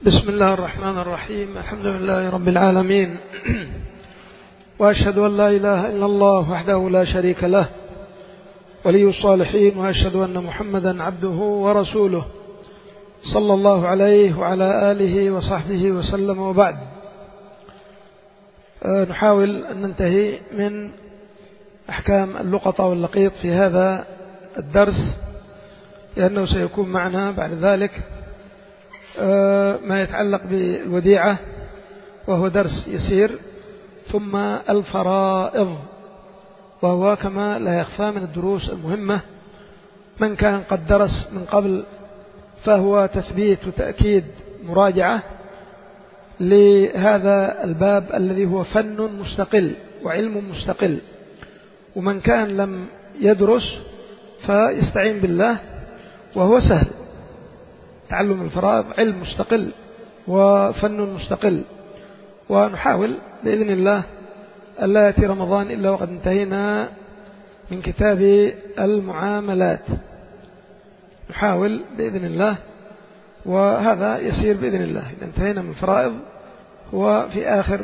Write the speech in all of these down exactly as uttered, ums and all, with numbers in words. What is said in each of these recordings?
بسم الله الرحمن الرحيم. الحمد لله رب العالمين، وأشهد أن لا إله إلا الله وحده لا شريك له ولي الصالحين، وأشهد أن محمدا عبده ورسوله صلى الله عليه وعلى آله وصحبه وسلم. وبعد، نحاول أن ننتهي من أحكام اللقطة واللقيط في هذا الدرس، لأنه سيكون معنا بعد ذلك ما يتعلق بالوديعة وهو درس يسير، ثم الفرائض وهو كما لا يخفى من الدروس المهمة. من كان قد درس من قبل فهو تثبيت وتأكيد مراجعة لهذا الباب الذي هو فن مستقل وعلم مستقل، ومن كان لم يدرس فيستعين بالله وهو سهل. تعلم الفرائض علم مستقل وفن مستقل، ونحاول بإذن الله ألا يأتي رمضان إلا وقد انتهينا من كتاب المعاملات، نحاول بإذن الله، وهذا يسير بإذن الله. إذا انتهينا من الفرائض هو في آخر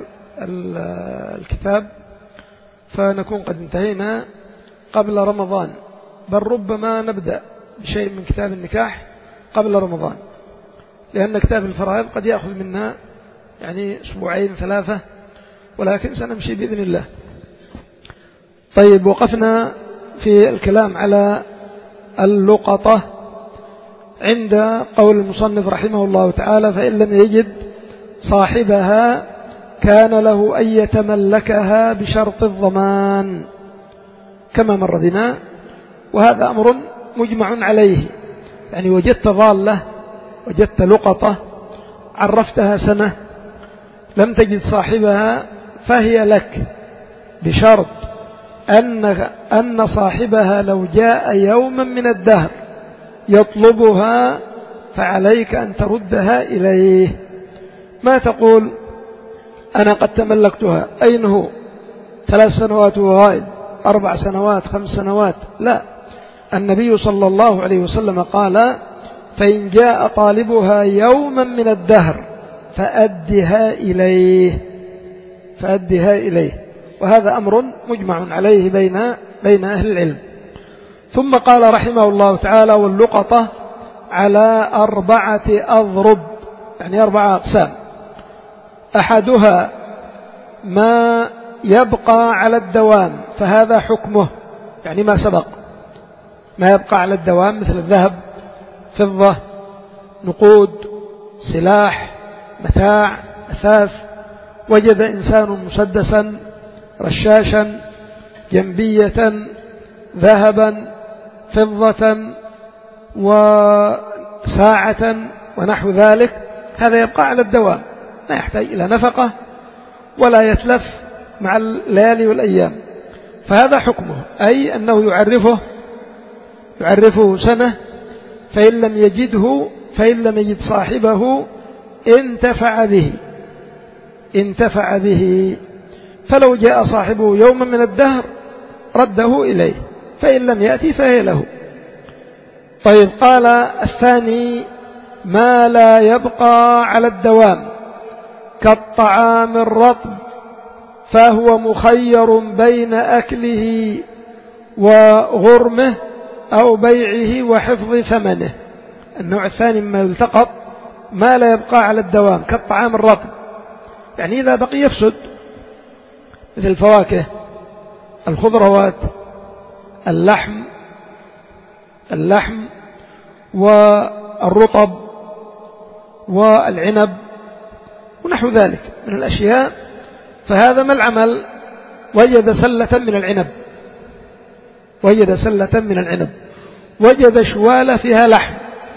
الكتاب، فنكون قد انتهينا قبل رمضان، بل ربما نبدأ بشيء من كتاب النكاح قبل رمضان، لأن كتاب الفرائض قد يأخذ منا يعني أسبوعين ثلاثة، ولكن سنمشي بإذن الله. طيب، وقفنا في الكلام على اللقطة عند قول المصنف رحمه الله تعالى: فإن لم يجد صاحبها كان له أن يتملكها بشرط الضمان، كما مر بنا، وهذا أمر مجمع عليه. يعني وجدت ضالة، وجدت لقطة، عرفتها سنة، لم تجد صاحبها، فهي لك بشرط أن أن صاحبها لو جاء يوما من الدهر يطلبها فعليك أن تردها إليه. ما تقول أنا قد تملكتها، أين هو؟ ثلاث سنوات وغائب، أربع سنوات، خمس سنوات، لا. النبي صلى الله عليه وسلم قال: فإن جاء طالبها يوما من الدهر فأدها إليه، فأدها إليه. وهذا أمر مجمع عليه بين بين أهل العلم. ثم قال رحمه الله تعالى: واللقطة على أربعة أضرب، يعني أربعة أقسام. أحدها ما يبقى على الدوام، فهذا حكمه، يعني ما سبق، ما يبقى على الدوام مثل الذهب، فضة، نقود، سلاح، متاع، أثاث. وجد إنسان مسدسا، رشاشا، جنبية، ذهبا، فضة، وساعة، ونحو ذلك، هذا يبقى على الدوام، ما يحتاج إلى نفقة ولا يتلف مع الليالي والأيام. فهذا حكمه، أي أنه يعرفه يعرفه سنة، فإن لم يجده فإن لم يجد صاحبه انتفع به انتفع به فلو جاء صاحبه يوما من الدهر رده إليه، فإن لم يأتي فهي له. طيب، قال الثاني: ما لا يبقى على الدوام كالطعام الرطب، فهو مخير بين أكله وغرمه أو بيعه وحفظ ثمنه. النوع الثاني مما يلتقط ما لا يبقى على الدوام كالطعام الرطب، يعني إذا بقي يفسد، مثل الفواكه، الخضروات، اللحم اللحم والرطب والعنب ونحو ذلك من الأشياء. فهذا ما العمل؟ وجد سلة من العنب وجد سلة من العنب وجد شوالة فيها لحم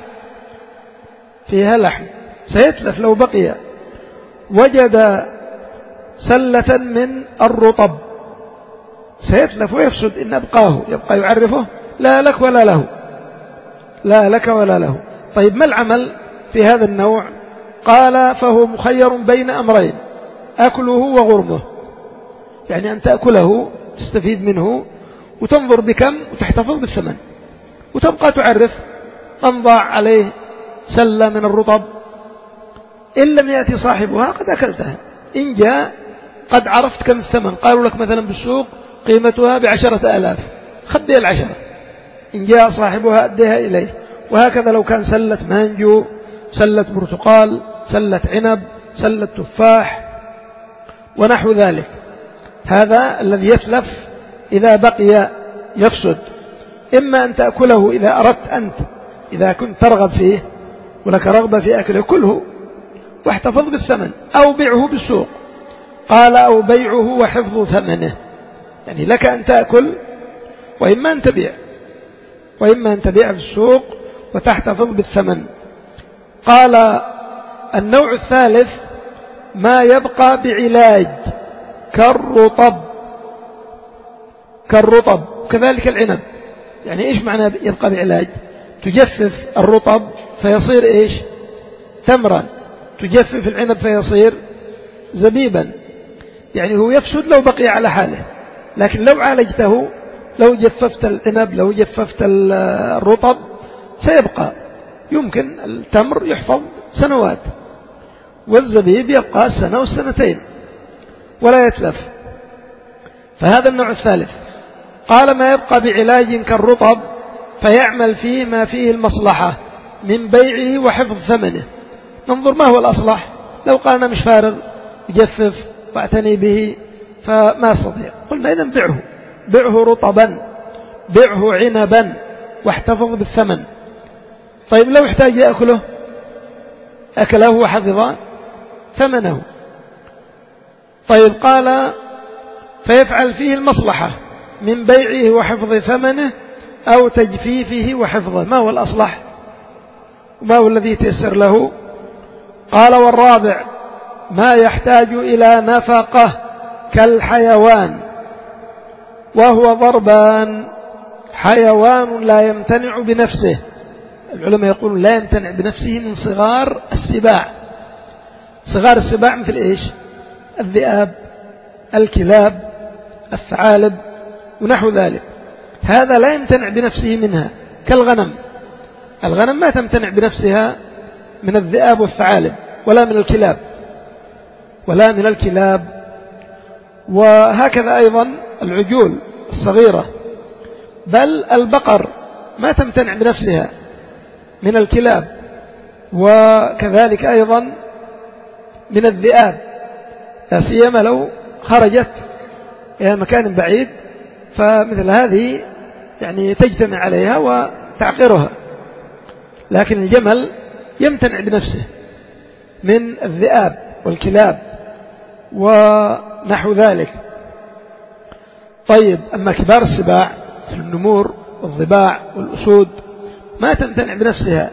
فيها لحم سيتلف لو بقي. وجد سلة من الرطب سيتلف ويفسد إن أبقاه، يبقى يعرفه، لا لك ولا له لا لك ولا له. طيب، ما العمل في هذا النوع؟ قال: فهو مخير بين أمرين: أكله وغرمه، يعني أن تأكله تستفيد منه وتنظر بكم وتحتفظ بالثمن، وتبقى تعرف من ضاع عليه سلة من الرطب إن لم يأتي صاحبها قد أكلتها. إن جاء قد عرفت كم الثمن، قالوا لك مثلا بالسوق قيمتها بعشرة آلاف، خذ العشرة، إن جاء صاحبها أديها إليه. وهكذا لو كان سلة مانجو، سلة برتقال، سلة عنب، سلة تفاح ونحو ذلك، هذا الذي يتلف إذا بقي يفسد. إما أن تأكله إذا أردت أنت، إذا كنت ترغب فيه ولك رغبة في أكله كله واحتفظ بالثمن، أو بيعه بالسوق. قال أو بيعه وحفظ ثمنه، يعني لك أن تأكل وإما أن تبيع، وإما أن تبيع في السوق وتحتفظ بالثمن. قال النوع الثالث ما يبقى بعلاج كالرطب، كالرطب كذلك العنب. يعني إيش معنى يبقى بعلاج؟ تجفف الرطب فيصير إيش؟ تمرا، تجفف العنب فيصير زبيبا. يعني هو يفسد لو بقي على حاله، لكن لو عالجته، لو جففت العنب، لو جففت الرطب سيبقى، يمكن التمر يحفظ سنوات والزبيب يبقى سنة والسنتين ولا يتلف. فهذا النوع الثالث. قال ما يبقى بعلاج كالرطب فيعمل فيه ما فيه المصلحة من بيعه وحفظ ثمنه. ننظر ما هو الأصلح. لو قال أنا مش فارغ يجفف واعتني به فما استطيع، قلنا إذن بيعه، بيعه رطبا، بيعه عنبا واحتفظ بالثمن. طيب لو احتاج يأكله أكله وحفظ ثمنه. طيب قال فيفعل فيه المصلحة من بيعه وحفظ ثمنه أو تجفيفه وحفظه. ما هو الأصلح وما هو الذي تيسر له؟ قال والرابع ما يحتاج إلى نفقة كالحيوان، وهو ضربان: حيوان لا يمتنع بنفسه، العلماء يقولون لا يمتنع بنفسه من صغار السباع. صغار السباع مثل إيش؟ الذئاب، الكلاب، الثعالب ونحو ذلك، هذا لا يمتنع بنفسه منها. كالغنم، الغنم ما تمتنع بنفسها من الذئاب والثعالب ولا من الكلاب ولا من الكلاب. وهكذا أيضا العجول الصغيرة، بل البقر ما تمتنع بنفسها من الكلاب، وكذلك أيضا من الذئاب، لا سيما لو خرجت إلى مكان بعيد، فمثل هذه يعني تجتمع عليها وتعقرها. لكن الجمل يمتنع بنفسه من الذئاب والكلاب ونحو ذلك. طيب أما كبار السباع في النمور والضباع والأسود ما تمتنع بنفسها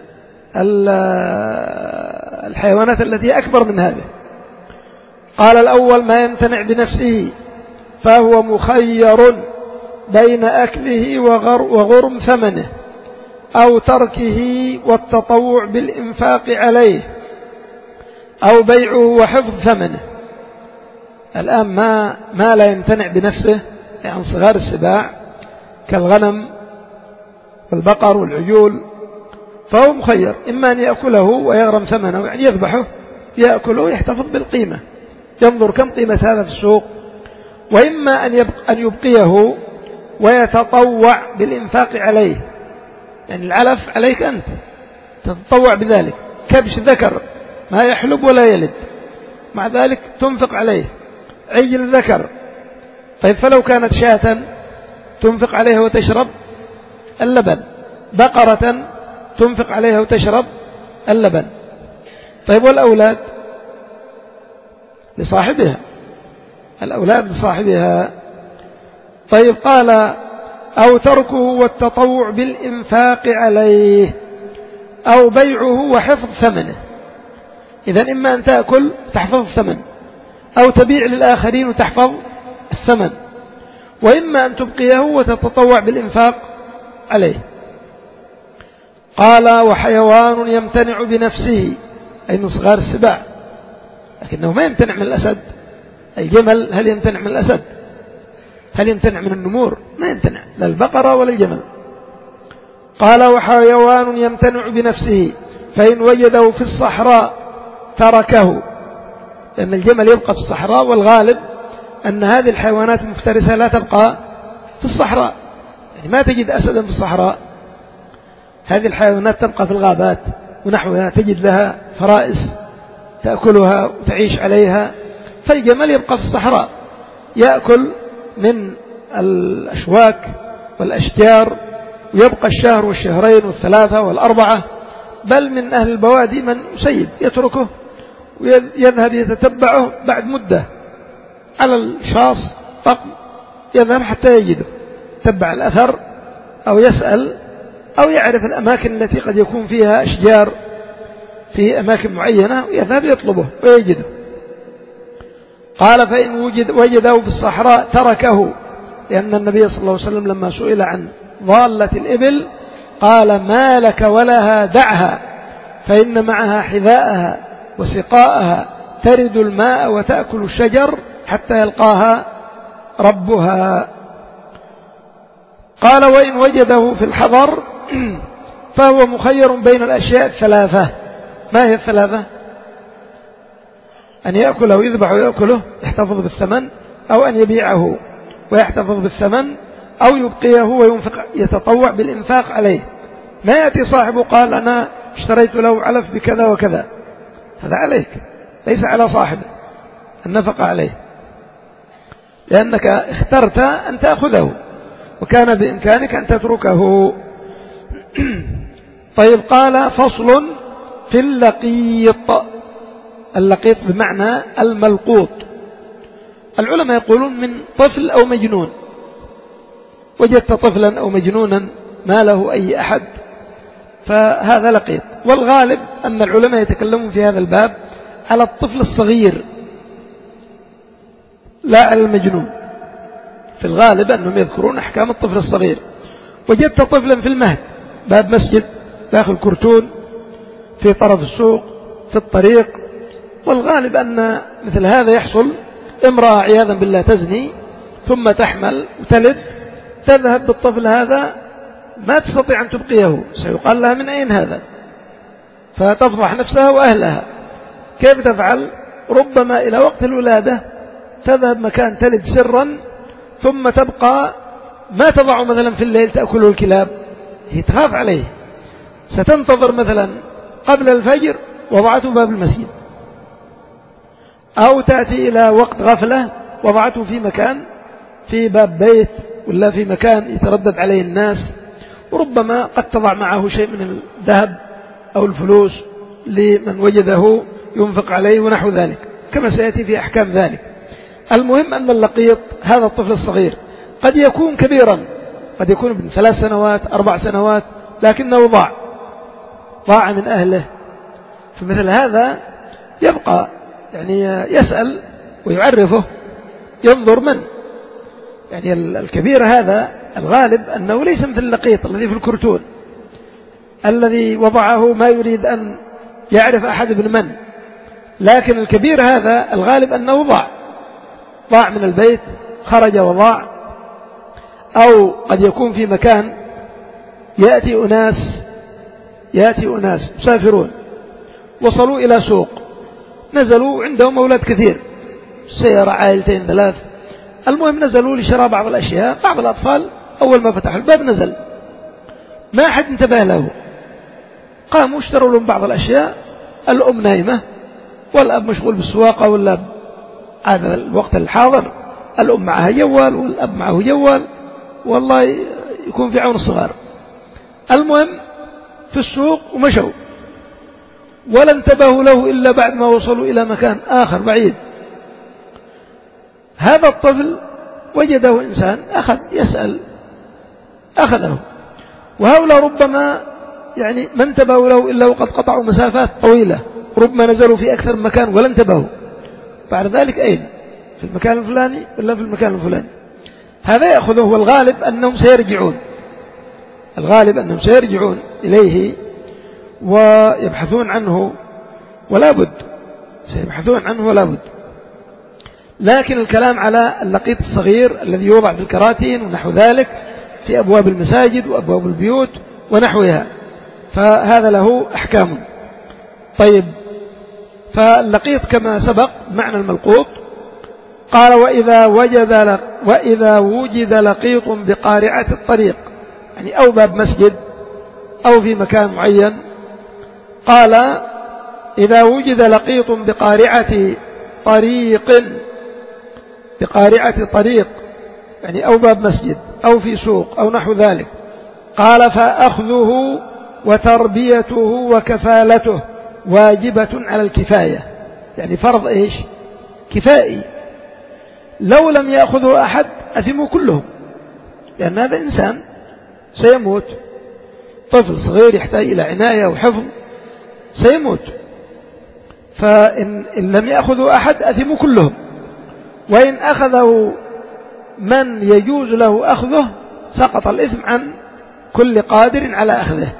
الحيوانات التي أكبر من هذه. قال الأول ما يمتنع بنفسه فهو مخير بين أكله وغرم ثمنه أو تركه والتطوع بالإنفاق عليه أو بيعه وحفظ ثمنه. الآن ما, ما لا يمتنع بنفسه يعني صغار السباع كالغنم والبقر والعجول فهو مخير، إما أن يأكله ويغرم ثمنه يعني يذبحه يأكله يحتفظ بالقيمة، ينظر كم قيمة هذا في السوق، وإما أن, أن يبقيه ويتطوع بالإنفاق عليه، يعني العلف عليك أنت تتطوع بذلك. كبش ذكر ما يحلب ولا يلد، مع ذلك تنفق عليه. عجل ذكر، طيب فلو كانت شاة تنفق عليها وتشرب اللبن، بقرة تنفق عليها وتشرب اللبن. طيب والأولاد لصاحبها، الأولاد لصاحبها. طيب قال أو تركه والتطوع بالإنفاق عليه أو بيعه وحفظ ثمنه. إذن إما أن تأكل تحفظ الثمن، أو تبيع للآخرين وتحفظ الثمن، وإما أن تبقيه وتتطوع بالإنفاق عليه. قال وحيوان يمتنع بنفسه أي من صغار السباع، لكنه ما يمتنع من الأسد. الجمل هل يمتنع من الأسد؟ هل يمتنع من النمور؟ ما يمتنع، لا البقرة ولا الجمل. قال وحيوان يمتنع بنفسه فإن وجده في الصحراء تركه، لأن الجمل يبقى في الصحراء، والغالب أن هذه الحيوانات المفترسة لا تبقى في الصحراء، يعني ما تجد أسدا في الصحراء، هذه الحيوانات تبقى في الغابات ونحوها، تجد لها فرائس تأكلها وتعيش عليها، فالجمل يبقى في الصحراء يأكل من الأشواك والأشجار، ويبقى الشهر والشهرين والثلاثة والأربعة، بل من أهل البوادي من يسيب يتركه ويذهب يتتبعه بعد مدة على الشاص طقم، يذهب حتى يجده، تبع الأثر أو يسأل أو يعرف الأماكن التي قد يكون فيها أشجار في أماكن معينة، ويذهب يطلبه ويجده. قال فإن وجد وجده في الصحراء تركه، لأن النبي صلى الله عليه وسلم لما سئل عن ضالة الإبل قال ما لك ولها دعها فإن معها حذاءها وسقاءها ترد الماء وتأكل الشجر حتى يلقاها ربها. قال وإن وجده في الحضر فهو مخير بين الأشياء الثلاثة. ما هي الثلاثة؟ أن يأكله ويذبح ويأكله يحتفظ بالثمن، أو أن يبيعه ويحتفظ بالثمن، أو يبقيه وينفق يتطوع بالإنفاق عليه. ما يأتي صاحبه قال أنا اشتريت له علف بكذا وكذا، هذا عليك ليس على صاحبه النفقة عليه، لأنك اخترت أن تأخذه وكان بإمكانك أن تتركه. طيب قال فصل في اللقيط. اللقيط بمعنى الملقوط. العلماء يقولون من طفل أو مجنون، وجدت طفلا أو مجنونا ما له أي أحد فهذا لقيط. والغالب أن العلماء يتكلمون في هذا الباب على الطفل الصغير لا على المجنون، في الغالب أنهم يذكرون أحكام الطفل الصغير. وجدت طفلا في المهد باب مسجد داخل كرتون في طرف السوق في الطريق، والغالب أن مثل هذا يحصل، امرأة عياذا بالله تزني ثم تحمل وتلد، تذهب بالطفل هذا ما تستطيع أن تبقيه، سيقال لها من أين هذا، فتفضح نفسها وأهلها. كيف تفعل؟ ربما إلى وقت الولادة تذهب مكان تلد سرا، ثم تبقى ما تضع مثلا في الليل تأكله الكلاب، هي تخاف عليه، ستنتظر مثلا قبل الفجر وضعته باب المسجد، أو تأتي إلى وقت غفلة وضعته في مكان في باب بيت ولا في مكان يتردد عليه الناس، وربما قد تضع معه شيء من الذهب أو الفلوس لمن وجده ينفق عليه ونحو ذلك، كما سيأتي في أحكام ذلك. المهم أن اللقيط هذا الطفل الصغير قد يكون كبيرا، قد يكون ابن ثلاث سنوات أربع سنوات، لكنه ضاع ضاع من أهله، فمثل هذا يبقى يعني يسأل ويعرفه، ينظر من يعني الكبير هذا الغالب أنه ليس مثل اللقيط الذي في الكرتون الذي وضعه ما يريد أن يعرف أحد ابن من، لكن الكبير هذا الغالب أنه ضاع ضاع من البيت، خرج وضاع، أو قد يكون في مكان يأتي أناس يأتي أناس مسافرون وصلوا إلى سوق، نزلوا عندهم أولاد كثير، سيارة عائلتين ثلاث، المهم نزلوا لشراء بعض الأشياء، بعض الأطفال أول ما فتح الباب نزل، ما أحد انتبه له، قاموا اشتروا لهم بعض الأشياء، الأم نايمة والأب مشغول بالسواقة، ولا هذا الوقت الحاضر الأم معها جوال والأب معه جوال، والله يكون في عون الصغار. المهم في السوق ومشوا، ولا انتبهوا له إلا بعد ما وصلوا إلى مكان آخر بعيد. هذا الطفل وجده إنسان أخذ يسأل أخذه، وهؤلاء ربما يعني ما انتبهوا له إلا وقد قطعوا مسافات طويلة، ربما نزلوا في أكثر من مكان ولا انتبهوا، بعد ذلك أين؟ في المكان الفلاني ولا في المكان الفلاني. هذا يأخذه، والغالب أنهم سيرجعون الغالب أنهم سيرجعون إليه ويبحثون عنه، ولا بد سيبحثون عنه ولا بد. لكن الكلام على اللقيط الصغير الذي يوضع في الكراتين ونحو ذلك في أبواب المساجد وأبواب البيوت ونحوها، فهذا له أحكام. طيب فاللقيط كما سبق معنى الملقوط. قال وإذا وجد وإذا وجد لقيط بقارعة الطريق، يعني أو باب مسجد أو في مكان معين. قال إذا وجد لقيط بقارعة طريق، بقارعة طريق يعني أو باب مسجد أو في سوق أو نحو ذلك. قال فأخذه وتربيته وكفالته واجبة على الكفاية، يعني فرض إيش؟ كفائي. لو لم يأخذه أحد أثموا كلهم، لأن هذا إنسان سيموت، طفل صغير يحتاج إلى عناية وحفظ سيموت، فإن لم يأخذه أحد أثموا كلهم. وإن أخذه من يجوز له أخذه سقط الإثم عن كل قادر على أخذه.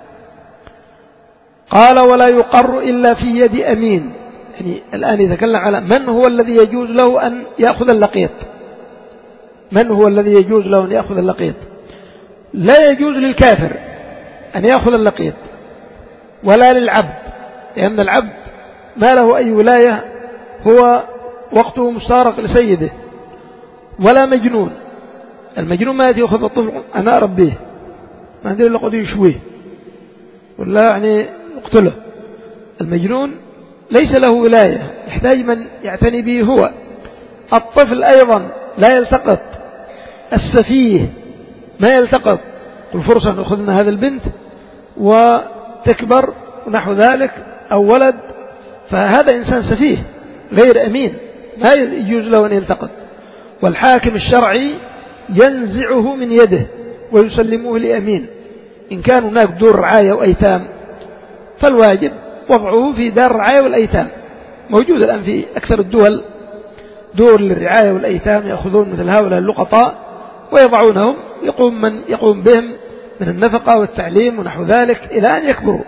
قال ولا يقر إلا في يد أمين، يعني الآن يتكلم على من هو الذي يجوز له أن يأخذ اللقيط. من هو الذي يجوز له أن يأخذ اللقيط؟ لا يجوز للكافر أن يأخذ اللقيط ولا للعبد، لأن العبد ما له أي ولاية، هو وقته مستارق لسيده. ولا مجنون، المجنون ما يأتي يأخذ الطفل أنا أربيه، ما عندي إلا قد يشويه ولا يعني اقتله. المجنون ليس له ولاية، يحتاج من يعتني به هو. الطفل أيضا لا يلتقط، السفيه ما يلتقط. قل فرصة أن أخذنا هذا البنت وتكبر ونحو ذلك أو ولد، فهذا إنسان سفيه غير أمين ما يجوز له أن يلتقط. والحاكم الشرعي ينزعه من يده ويسلمه لأمين. إن كان هناك دور رعاية وأيتام فالواجب وضعه في دار الرعاية والأيتام، موجود الآن في أكثر الدول دور للرعاية والأيتام، يأخذون مثل هؤلاء اللقطاء ويضعونهم، يقوم من يقوم بهم من النفقة والتعليم ونحو ذلك إلى أن يكبروا،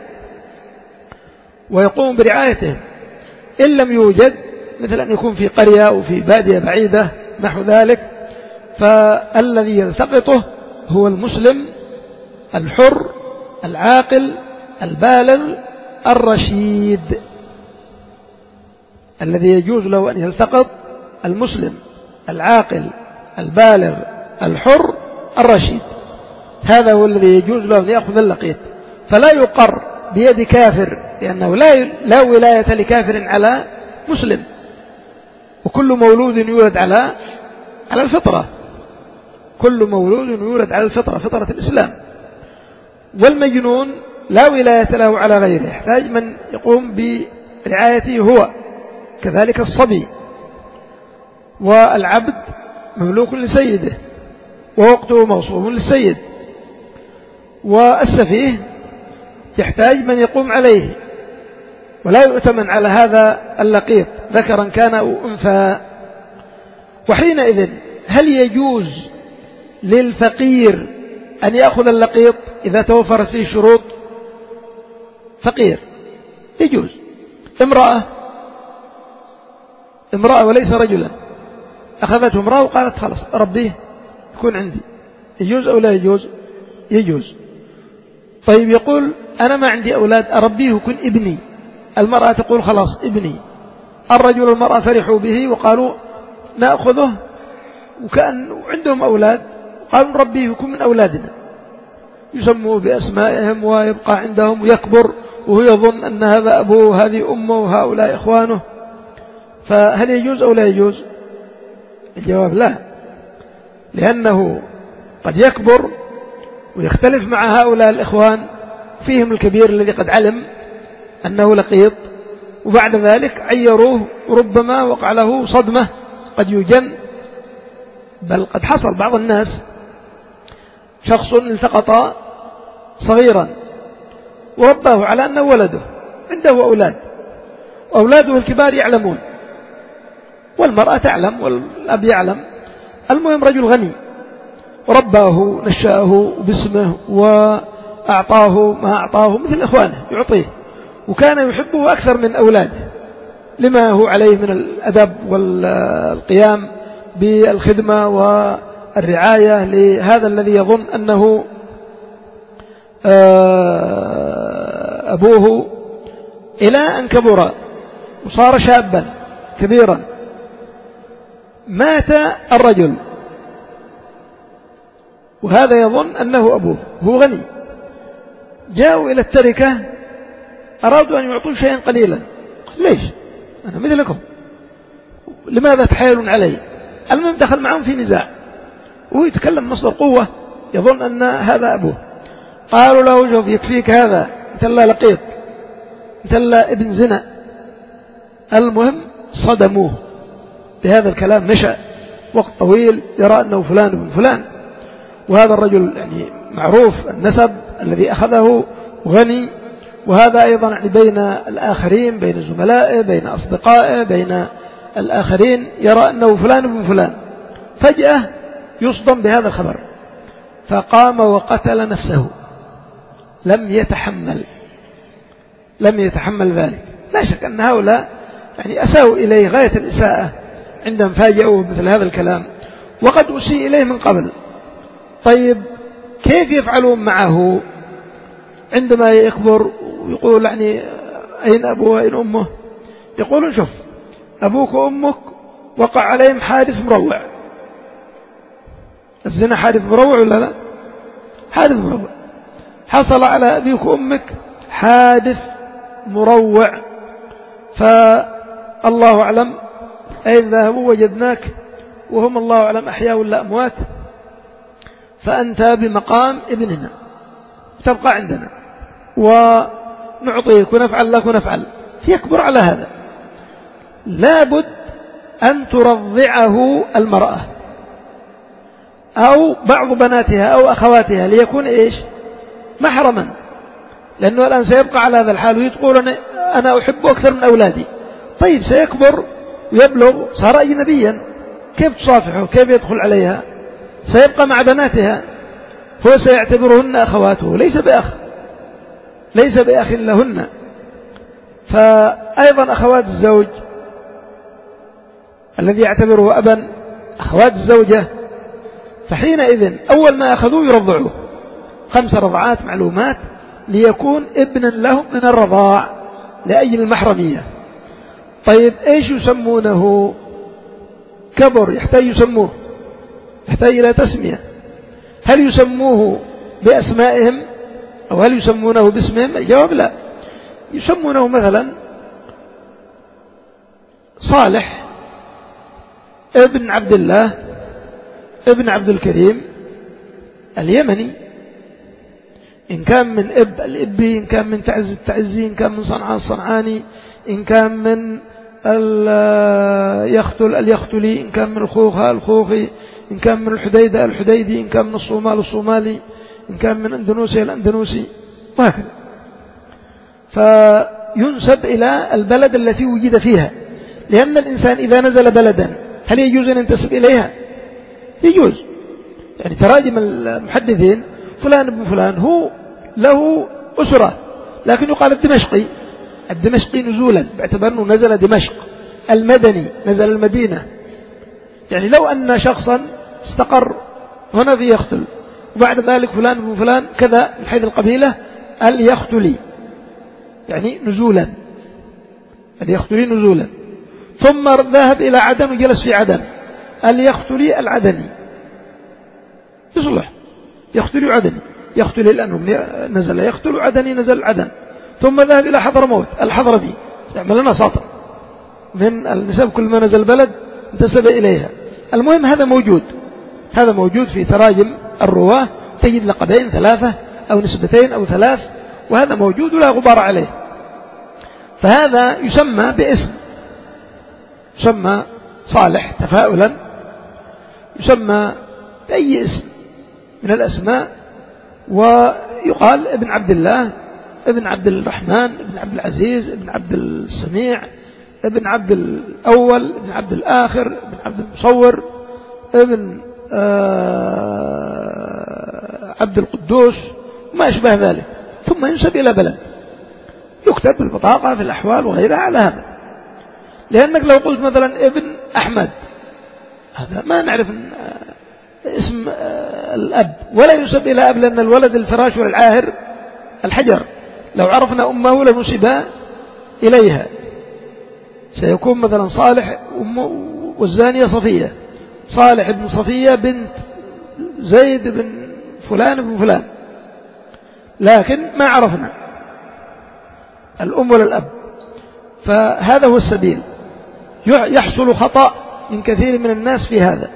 ويقوم برعايتهم. إن لم يوجد مثل أن يكون في قرية أو في بادية بعيدة نحو ذلك، فالذي يلتقطه هو المسلم الحر العاقل البالغ الرشيد، الذي يجوز له أن يلتقط المسلم العاقل البالغ الحر الرشيد، هذا هو الذي يجوز له أن يأخذ اللقيط. فلا يقر بيد كافر، لأنه لا لا ولاية لكافر على مسلم، وكل مولود يولد على على الفطرة، كل مولود يولد على الفطرة، فطرة الإسلام. والمجنون لا ولاية له على غيره، يحتاج من يقوم برعايته هو، كذلك الصبي. والعبد مملوك لسيده ووقته موصوف للسيد. والسفيه يحتاج من يقوم عليه، ولا يؤتمن على هذا اللقيط ذكرا كان أو أنثى. وحينئذ هل يجوز للفقير أن يأخذ اللقيط إذا توفرت فيه شروط؟ فقير يجوز، امرأة امرأة وليس رجلا أخذته امرأة وقالت خلاص ربيه يكون عندي، يجوز أو لا يجوز؟ يجوز. طيب يقول أنا ما عندي أولاد أربيه يكون ابني، المرأة تقول خلاص ابني. الرجل والمرأة فرحوا به وقالوا نأخذه، وكأن عندهم أولاد قالوا نربيه يكون من أولادنا، يسموه بأسمائهم ويبقى عندهم ويكبر وهو يظن أن هذا أبوه وهذه أمه وهؤلاء إخوانه. فهل يجوز أو لا يجوز؟ الجواب لا، لأنه قد يكبر ويختلف مع هؤلاء الإخوان، فيهم الكبير الذي قد علم أنه لقيط، وبعد ذلك عيروه وربما وقع له صدمة قد يجن. بل قد حصل بعض الناس شخص التقط صغيرا ورباه على أنه ولده، عنده أولاد، وأولاده الكبار يعلمون والمرأة تعلم والأب يعلم، المهم رجل غني ورباه نشأه باسمه وأعطاه ما أعطاه مثل إخوانه يعطيه، وكان يحبه أكثر من أولاده لما هو عليه من الأدب والقيام بالخدمة والرعاية لهذا الذي يظن أنه أبوه، إلى أن كبر وصار شابا كبيرا. مات الرجل وهذا يظن أنه أبوه، هو غني. جاءوا إلى التركة أرادوا أن يعطوا شيئا قليلا، قال ليش أنا مثلكم، لماذا تحايلون علي؟ المهم دخل معهم في نزاع وهو يتكلم مصدر قوة يظن أن هذا أبوه. قالوا له شوف يكفيك هذا، أنت لا لقيط، أنت لا ابن زنا. المهم صدموه بهذا الكلام، نشأ وقت طويل يرى أنه فلان ابن فلان، وهذا الرجل يعني معروف النسب الذي أخذه غني، وهذا أيضا يعني بين الآخرين، بين زملائه، بين أصدقائه، بين الآخرين يرى أنه فلان ابن فلان. فجأة يصدم بهذا الخبر فقام وقتل نفسه، لم يتحمل لم يتحمل ذلك. لا شك أن هؤلاء يعني أساءوا إليه غاية الإساءة عندما فاجأوه مثل هذا الكلام، وقد أسيء إليه من قبل. طيب كيف يفعلون معه عندما يكبر ويقول يعني أين أبوه أين أمه؟ يقولون شوف أبوك وأمك وقع عليهم حادث مروع. الزنا حادث مروع ولا لا؟ حادث مروع. حصل على أبيك وأمك حادث مروع، فالله أعلم أين ذهبوا وجدناك وهم الله أعلم أحياء ولا أموات، فأنت بمقام ابننا تبقى عندنا ونعطيك ونفعل لك ونفعل. يكبر على هذا. لابد أن ترضعه المرأة أو بعض بناتها أو أخواتها ليكون إيش محرما، لأنه الآن سيبقى على هذا الحال ويقول أنا أحبه أكثر من أولادي. طيب سيكبر ويبلغ صار أجنبيا، كيف تصافحه؟ كيف يدخل عليها؟ سيبقى مع بناتها، هو سيعتبرهن أخواته، ليس بأخ ليس بأخ لهن. فأيضا أخوات الزوج الذي يعتبره أبا أخوات الزوجة، فحينئذ أول ما أخذوه يرضعوه خمس رضعات معلومات ليكون ابنا لهم من الرضاع لأجل المحرمية. طيب إيش يسمونه؟ كبر يحتاج يسموه، يحتاج إلى تسمية. هل يسموه بأسمائهم أو هل يسمونه باسمهم؟ الجواب لا، يسمونه مثلا صالح ابن عبد الله ابن عبد الكريم اليمني، إن كان من إب الإبي، إن كان من تعز التعزي، إن كان من صنعاء الصنعاني، إن كان من اليختل اليختلي، إن كان من الخوخة الخوخي، إن كان من الحديدة الحديدي، إن كان من الصومال الصومالي، إن كان من أندونوسيا الأندونوسي، وهكذا. فينسب إلى البلد التي وجد فيها، لأن الإنسان إذا نزل بلدا هل يجوز أن ينتسب إليها؟ يجوز. يعني تراجم المحدثين فلان ابن فلان هو له أسرة، لكن يقال الدمشقي الدمشقي نزولا باعتبار أنه نزل دمشق، المدني نزل المدينة. يعني لو أن شخصا استقر هنا في يختل وبعد ذلك فلان ابن فلان كذا من حيث القبيلة اليختلي، يعني نزولا اليختلي نزولا، ثم ذهب إلى عدن وجلس في عدن اليختلي العدني يصلح، يختلي عدني يختلي لأنه نزل يختل عدني نزل عدن، ثم ذهب إلى حضرموت الحضرمي، استعمل لنا ساطر من النسب، كل ما نزل بلد انتسب إليها. المهم هذا موجود هذا موجود في تراجم الرواة، تجد لقبين ثلاثة أو نسبتين أو ثلاث، وهذا موجود ولا غبار عليه. فهذا يسمى باسم، يسمى صالح تفاؤلا، يسمى بأي اسم من الأسماء، ويقال ابن عبد الله، ابن عبد الرحمن، ابن عبد العزيز، ابن عبد السميع، ابن عبد الأول، ابن عبد الآخر، ابن عبد المصور، ابن عبد القدوس وما أشبه ذلك، ثم ينسب إلى بلد، يكتب في البطاقة في الأحوال وغيرها على هذا. لأنك لو قلت مثلا ابن أحمد، هذا ما نعرف اسم الأب، ولا ينسب إلى أب، لأن الولد الفراش والعاهر الحجر، لو عرفنا أمه لنسب إليها. سيكون مثلا صالح والزانية صفية، صالح بن صفية بنت زيد بن فلان بن فلان، لكن ما عرفنا الأم ولا الأب. فهذا هو السبيل. يحصل خطأ من كثير من الناس في هذا،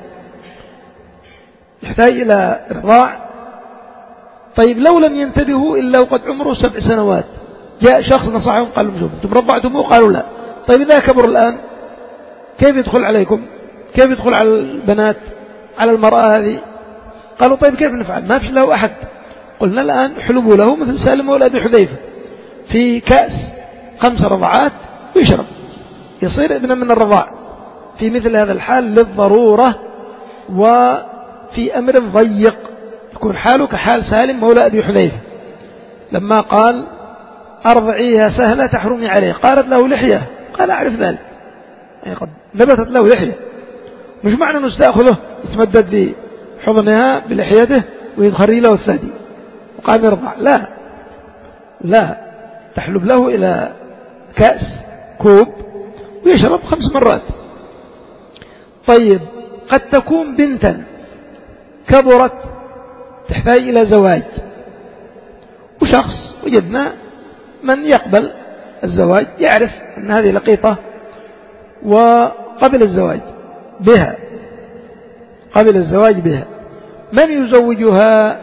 يحتاج إلى إرضاع. طيب لو لم ينتبهوا إلا وقد عمره سبع سنوات، جاء شخص نصحهم قال لهم شوفوا انتم رضعتموه، قالوا لا. طيب إذا كبر الآن كيف يدخل عليكم؟ كيف يدخل على البنات، على المرأة هذه؟ قالوا طيب كيف نفعل؟ ما فيش له أحد. قلنا الآن حلبوا له مثل سالم ولا أبي حذيفة في كأس خمس رضعات ويشرب، يصير ابنا من الرضاع في مثل هذا الحال للضرورة وفي أمر ضيق، يكون حاله كحال سالم مولى أبي حذيفة لما قال أرضعيها سهلة تحرمي عليه، قالت له لحية، قال أعرف ذلك، يعني قد نبتت له لحية، مش معنى أنه استأخذه يتمدد في حضنها بلحيته ويدخري له الثدي وقام يرضع، لا لا، تحلب له إلى كأس كوب ويشرب خمس مرات. طيب قد تكون بنتا كبرت تحتاج إلى زواج، وشخص وجدنا من يقبل الزواج، يعرف أن هذه لقيطة وقبل الزواج بها، قبل الزواج بها، من يزوجها؟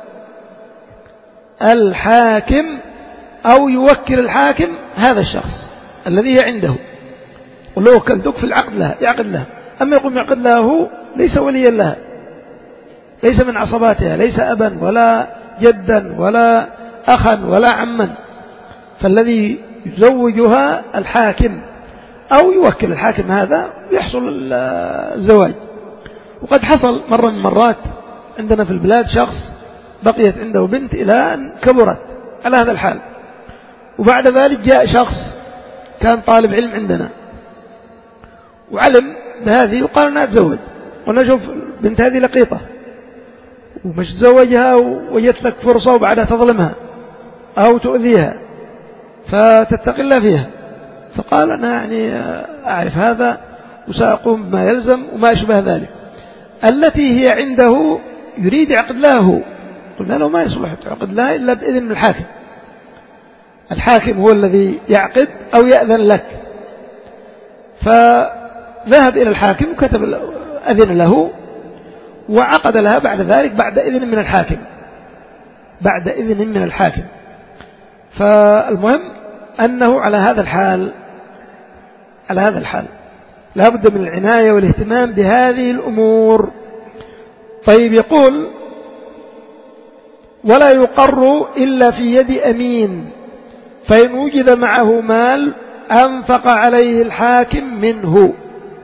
الحاكم، أو يوكل الحاكم هذا الشخص الذي هي عنده، ولو وكلتك في العقد لها يعقد لها. أما يقوم يعقد لها هو ليس وليا لها، ليس من عصباتها، ليس أبا ولا جدا ولا أخا ولا عما، فالذي يزوجها الحاكم أو يوكل الحاكم هذا يحصل الزواج. وقد حصل مرة من مرات عندنا في البلاد شخص بقيت عنده بنت إلى أن كبرت على هذا الحال، وبعد ذلك جاء شخص كان طالب علم عندنا وعلم بهذه وقال أنها تزوج، قلنا شوف بنت هذه لقيطة ومش تزوجها وجدت لك فرصة وبعدها تظلمها أو تؤذيها فتتقي الله فيها. فقال أنا يعني أعرف هذا وسأقوم بما يلزم وما أشبه ذلك. التي هي عنده يريد يعقد له، قلنا له ما يصلح تعقد لها إلا بإذن الحاكم، الحاكم هو الذي يعقد أو يأذن لك. فذهب إلى الحاكم وكتب أذن له وعقد لها بعد ذلك بعد إذن من الحاكم، بعد إذن من الحاكم. فالمهم أنه على هذا الحال، على هذا الحال لا بد من العناية والاهتمام بهذه الأمور. طيب يقول ولا يقر إلا في يد أمين، فإن وجد معه مال أنفق عليه الحاكم منه.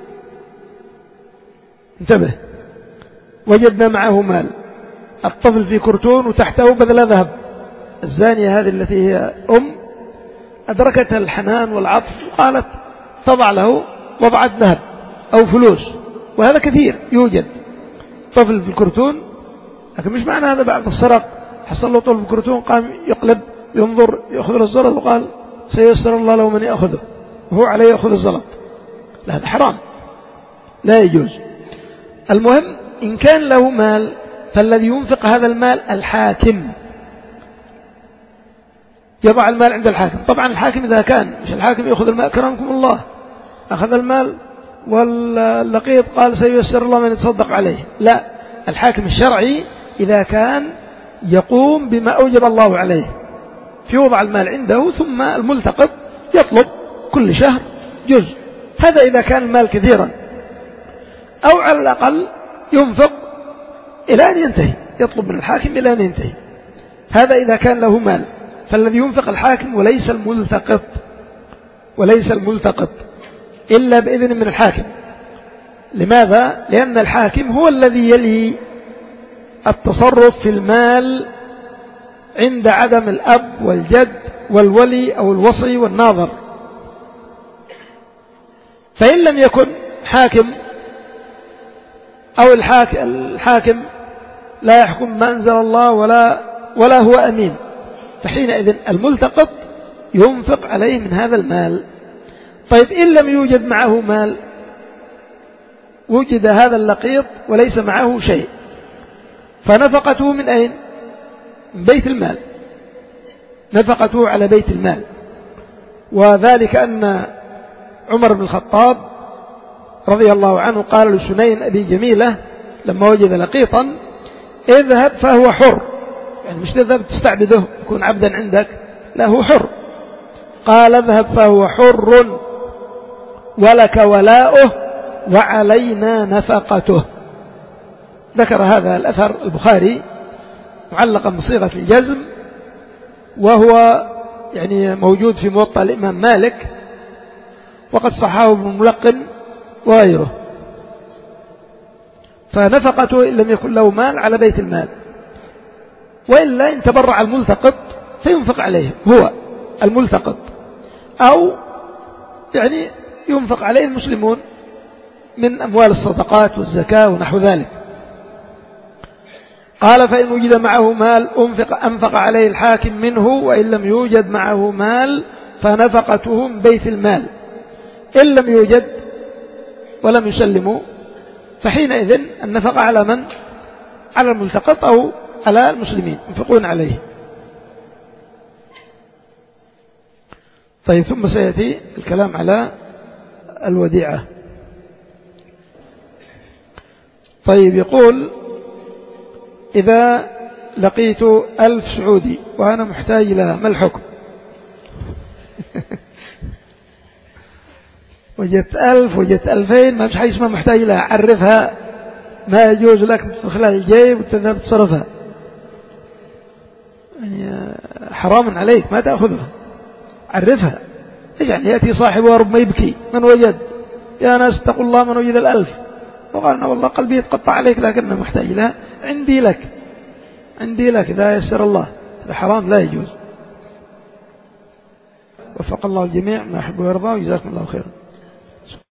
انتبه، وجدنا معه مال، الطفل في كرتون وتحته بذل ذهب، الزانية هذه التي هي أم أدركتها الحنان والعطف قالت تضع له وضعت ذهب أو فلوس، وهذا كثير يوجد، طفل في الكرتون. لكن مش معنى هذا بعد السرق حصل له طفل في الكرتون قام يقلب ينظر يأخذ الزلط وقال سيسر الله له من يأخذه وهو عليه يأخذ الزلط، لا هذا حرام لا يجوز. المهم إن كان له مال فالذي ينفق هذا المال الحاكم، يضع المال عند الحاكم. طبعا الحاكم إذا كان مش الحاكم يأخذ المال كرمكم الله أخذ المال واللقيط قال سيسر الله من يتصدق عليه، لا، الحاكم الشرعي إذا كان يقوم بما أوجب الله عليه في وضع المال عنده، ثم الملتقط يطلب كل شهر جزء، هذا إذا كان المال كثيرا، أو على الأقل ينفق إلى أن ينتهي، يطلب من الحاكم إلى أن ينتهي، هذا إذا كان له مال. فالذي ينفق الحاكم وليس الملتقط، وليس الملتقط إلا بإذن من الحاكم. لماذا؟ لأن الحاكم هو الذي يلي التصرف في المال عند عدم الأب والجد والولي أو الوصي والناظر. فإن لم يكن حاكم أو الحاكم لا يحكم ما أنزل الله ولا, ولا هو أمين، فحينئذ الملتقط ينفق عليه من هذا المال. طيب إن لم يوجد معه مال، وجد هذا اللقيط وليس معه شيء، فنفقته من أين؟ من بيت المال، نفقته على بيت المال. وذلك أن عمر بن الخطاب رضي الله عنه قال لسنين أبي جميلة لما وجد لقيطا: اذهب فهو حر، يعني مش تذهب تستعبده يكون عبدا عندك، لا هو حر. قال: اذهب فهو حر ولك ولاؤه وعلينا نفقته. ذكر هذا الأثر البخاري معلقا بصيغة الجزم، وهو يعني موجود في موطأ الإمام مالك، وقد صححه ابن الملقن وغيره. فنفقته إن لم يكن له مال على بيت المال، وإلا إن تبرع الملتقط فينفق عليه هو الملتقط، أو يعني ينفق عليه المسلمون من أموال الصدقات والزكاة ونحو ذلك. قال: فإن وجد معه مال أنفق, أنفق عليه الحاكم منه، وإن لم يوجد معه مال فنفقته من بيت المال. إن لم يوجد ولم يسلموا فحينئذ النفقة على من؟ على الملتقط أو على المسلمين ينفقون عليه. طيب، ثم سيأتي الكلام على الوديعة. طيب، يقول: إذا لقيت ألف سعودي وأنا محتاج لها ما الحكم؟ وجدت ألف وجدت ألفين، ما فيش حاجة اسمها محتاج لها، عرفها، ما يجوز لك تدخلها الجيب وتذهب تصرفها، يعني حرام عليك ما تأخذها، عرفها. يعني يأتي صاحبها ربما يبكي: من وجد؟ يا ناس اتقوا الله، من وجد الألف؟ وقال: والله قلبي يتقطع عليك لكنه محتاج لها، عندي لك عندي لك إذا يسر الله. هذا حرام لا يجوز. وفق الله الجميع ما يحب ويرضى، وجزاكم الله خيرا.